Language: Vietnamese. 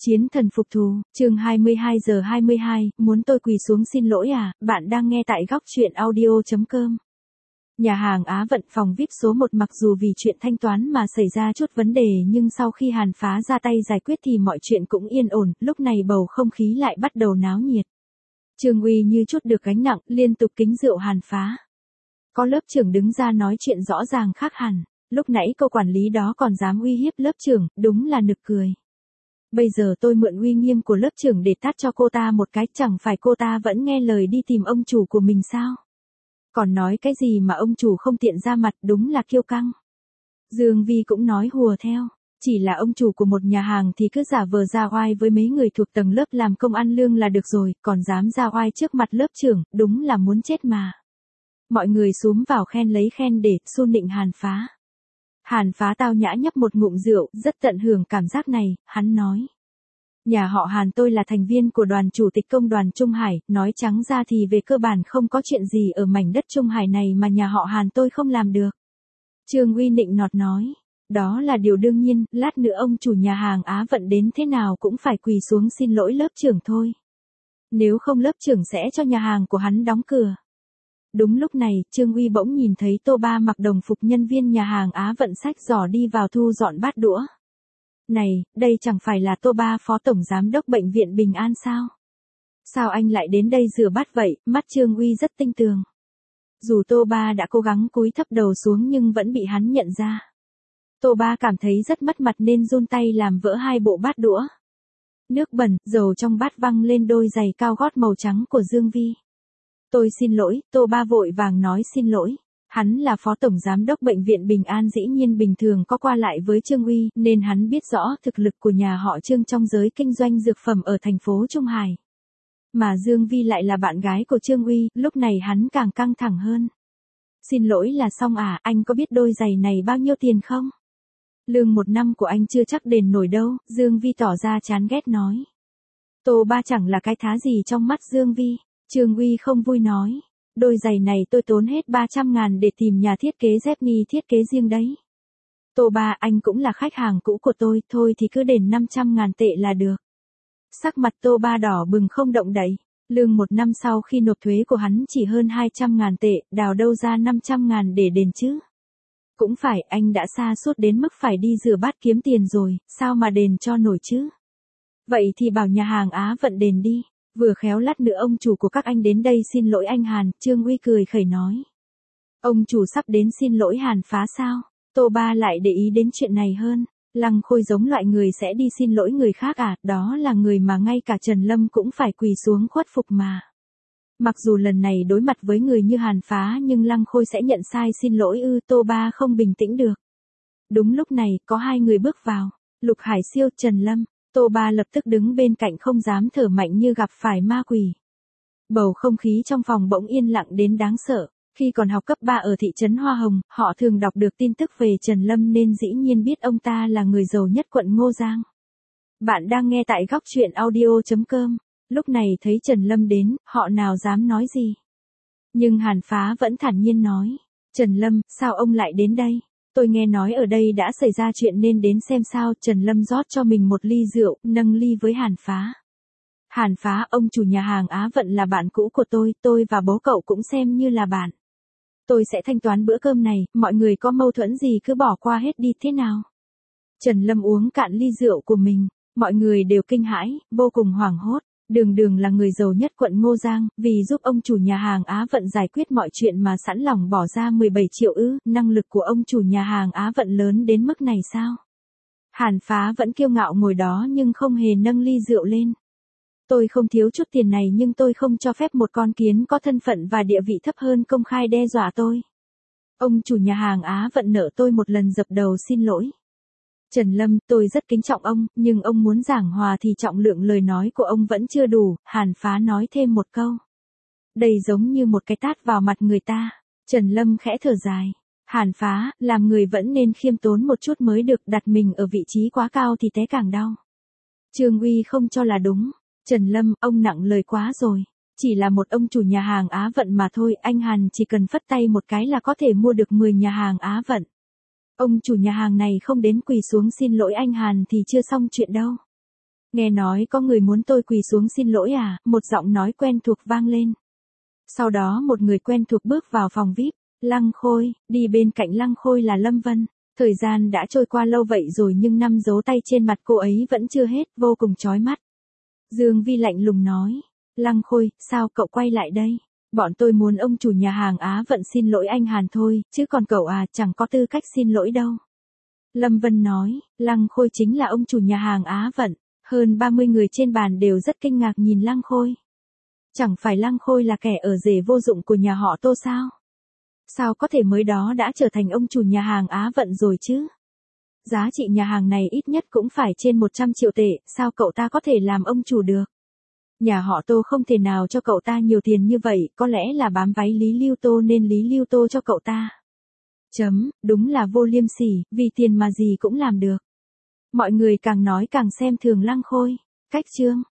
Chiến thần phục thù, chương 22 giờ 22, muốn tôi quỳ xuống xin lỗi à, bạn đang nghe tại góc truyện audio.com. Nhà hàng Á Vận phòng VIP số 1 mặc dù vì chuyện thanh toán mà xảy ra chút vấn đề nhưng sau khi Hàn Phá ra tay giải quyết thì mọi chuyện cũng yên ổn, lúc này bầu không khí lại bắt đầu náo nhiệt. Trương Uy như chút được gánh nặng, liên tục kính rượu Hàn Phá. Có lớp trưởng đứng ra nói chuyện rõ ràng khác hẳn, lúc nãy cô quản lý đó còn dám uy hiếp lớp trưởng, đúng là nực cười. Bây giờ tôi mượn uy nghiêm của lớp trưởng để tát cho cô ta một cái, chẳng phải cô ta vẫn nghe lời đi tìm ông chủ của mình sao? Còn nói cái gì mà ông chủ không tiện ra mặt, đúng là kiêu căng. Dương Vi cũng nói hùa theo, chỉ là ông chủ của một nhà hàng thì cứ giả vờ ra oai với mấy người thuộc tầng lớp làm công ăn lương là được rồi, còn dám ra oai trước mặt lớp trưởng, đúng là muốn chết mà. Mọi người xúm vào khen lấy khen để xu nịnh Hàn Phá. Hàn Phá tao nhã nhấp một ngụm rượu, rất tận hưởng cảm giác này, hắn nói. Nhà họ Hàn tôi là thành viên của đoàn chủ tịch công đoàn Trung Hải, nói trắng ra thì về cơ bản không có chuyện gì ở mảnh đất Trung Hải này mà nhà họ Hàn tôi không làm được. Trương Uy nịnh nọt nói, đó là điều đương nhiên, lát nữa ông chủ nhà hàng Á Vận đến thế nào cũng phải quỳ xuống xin lỗi lớp trưởng thôi. Nếu không lớp trưởng sẽ cho nhà hàng của hắn đóng cửa. Đúng lúc này, Trương Uy bỗng nhìn thấy Tô Ba mặc đồng phục nhân viên nhà hàng Á Vận xách giỏ đi vào thu dọn bát đũa. Này, đây chẳng phải là Tô Ba phó tổng giám đốc bệnh viện Bình An sao? Sao anh lại đến đây rửa bát vậy? Mắt Trương Uy rất tinh tường. Dù Tô Ba đã cố gắng cúi thấp đầu xuống nhưng vẫn bị hắn nhận ra. Tô Ba cảm thấy rất mất mặt nên run tay làm vỡ hai bộ bát đũa. Nước bẩn, dầu trong bát văng lên đôi giày cao gót màu trắng của Dương Vi. Tôi xin lỗi, Tô Ba vội vàng nói xin lỗi. Hắn là phó tổng giám đốc bệnh viện Bình An dĩ nhiên bình thường có qua lại với Trương Uy, nên hắn biết rõ thực lực của nhà họ Trương trong giới kinh doanh dược phẩm ở thành phố Trung Hải. Mà Dương Vi lại là bạn gái của Trương Uy, lúc này hắn càng căng thẳng hơn. Xin lỗi là xong à, anh có biết đôi giày này bao nhiêu tiền không? Lương 1 năm của anh chưa chắc đền nổi đâu, Dương Vi tỏ ra chán ghét nói. Tô Ba chẳng là cái thá gì trong mắt Dương Vi. Trương Uy không vui nói, đôi giày này tôi tốn hết 300.000 để tìm nhà thiết kế dép ni thiết kế riêng đấy. Tô Ba anh cũng là khách hàng cũ của tôi, thôi thì cứ đền 500.000 tệ là được. Sắc mặt Tô Ba đỏ bừng không động đậy, lương 1 năm sau khi nộp thuế của hắn chỉ hơn 200.000 tệ, đào đâu ra 500.000 để đền chứ. Cũng phải, anh đã sa sút đến mức phải đi rửa bát kiếm tiền rồi, sao mà đền cho nổi chứ. Vậy thì bảo nhà hàng Á Vận đền đi. Vừa khéo lát nữa ông chủ của các anh đến đây xin lỗi anh Hàn, Trương Uy cười khẩy nói. Ông chủ sắp đến xin lỗi Hàn Phá sao? Tô Ba lại để ý đến chuyện này hơn. Lăng Khôi giống loại người sẽ đi xin lỗi người khác à, đó là người mà ngay cả Trần Lâm cũng phải quỳ xuống khuất phục mà. Mặc dù lần này đối mặt với người như Hàn Phá nhưng Lăng Khôi sẽ nhận sai xin lỗi ư, Tô Ba không bình tĩnh được. Đúng lúc này, có hai người bước vào, Lục Hải Siêu, Trần Lâm. Tô Ba lập tức đứng bên cạnh không dám thở mạnh như gặp phải ma quỷ. Bầu không khí trong phòng bỗng yên lặng đến đáng sợ. Khi còn học cấp 3 ở thị trấn Hoa Hồng, họ thường đọc được tin tức về Trần Lâm nên dĩ nhiên biết ông ta là người giàu nhất quận Ngô Giang. Bạn đang nghe tại góc truyện audio.com. Lúc này thấy Trần Lâm đến, họ nào dám nói gì. Nhưng Hàn Phá vẫn thản nhiên nói. Trần Lâm, sao ông lại đến đây? Tôi nghe nói ở đây đã xảy ra chuyện nên đến xem sao. Trần Lâm rót cho mình một ly rượu, nâng ly với Hàn Phá. Hàn Phá, ông chủ nhà hàng Á Vận là bạn cũ của tôi và bố cậu cũng xem như là bạn. Tôi sẽ thanh toán bữa cơm này, mọi người có mâu thuẫn gì cứ bỏ qua hết đi thế nào. Trần Lâm uống cạn ly rượu của mình, mọi người đều kinh hãi, vô cùng hoảng hốt. Đường là người giàu nhất quận Ngô Giang, vì giúp ông chủ nhà hàng Á Vận giải quyết mọi chuyện mà sẵn lòng bỏ ra 17 triệu ư, năng lực của ông chủ nhà hàng Á Vận lớn đến mức này sao? Hàn Phá vẫn kiêu ngạo ngồi đó nhưng không hề nâng ly rượu lên. Tôi không thiếu chút tiền này nhưng tôi không cho phép một con kiến có thân phận và địa vị thấp hơn công khai đe dọa tôi. Ông chủ nhà hàng Á Vận nợ tôi một lần dập đầu xin lỗi. Trần Lâm, tôi rất kính trọng ông, nhưng ông muốn giảng hòa thì trọng lượng lời nói của ông vẫn chưa đủ, Hàn Phá nói thêm một câu. Đây giống như một cái tát vào mặt người ta. Trần Lâm khẽ thở dài. Hàn Phá, làm người vẫn nên khiêm tốn một chút mới được, đặt mình ở vị trí quá cao thì té càng đau. Trương Uy không cho là đúng. Trần Lâm, ông nặng lời quá rồi. Chỉ là một ông chủ nhà hàng Á Vận mà thôi, anh Hàn chỉ cần phất tay một cái là có thể mua được 10 nhà hàng Á Vận. Ông chủ nhà hàng này không đến quỳ xuống xin lỗi anh Hàn thì chưa xong chuyện đâu. Nghe nói có người muốn tôi quỳ xuống xin lỗi à, một giọng nói quen thuộc vang lên. Sau đó một người quen thuộc bước vào phòng VIP, Lăng Khôi, đi bên cạnh Lăng Khôi là Lâm Vân. Thời gian đã trôi qua lâu vậy rồi nhưng năm dấu tay trên mặt cô ấy vẫn chưa hết, vô cùng chói mắt. Dương Vi lạnh lùng nói, Lăng Khôi, sao cậu quay lại đây? Bọn tôi muốn ông chủ nhà hàng Á Vận xin lỗi anh Hàn thôi, chứ còn cậu à chẳng có tư cách xin lỗi đâu. Lâm Vân nói, Lăng Khôi chính là ông chủ nhà hàng Á Vận. Hơn 30 người trên bàn đều rất kinh ngạc nhìn Lăng Khôi. Chẳng phải Lăng Khôi là kẻ ở rể vô dụng của nhà họ Tô sao? Sao có thể mới đó đã trở thành ông chủ nhà hàng Á Vận rồi chứ? Giá trị nhà hàng này ít nhất cũng phải trên 100 triệu tệ, sao cậu ta có thể làm ông chủ được? Nhà họ Tô không thể nào cho cậu ta nhiều tiền như vậy, có lẽ là bám váy Lý Lưu Tô nên Lý Lưu Tô cho cậu ta. Đúng là vô liêm sỉ, vì tiền mà gì cũng làm được. Mọi người càng nói càng xem thường Lăng Khôi. Cách chương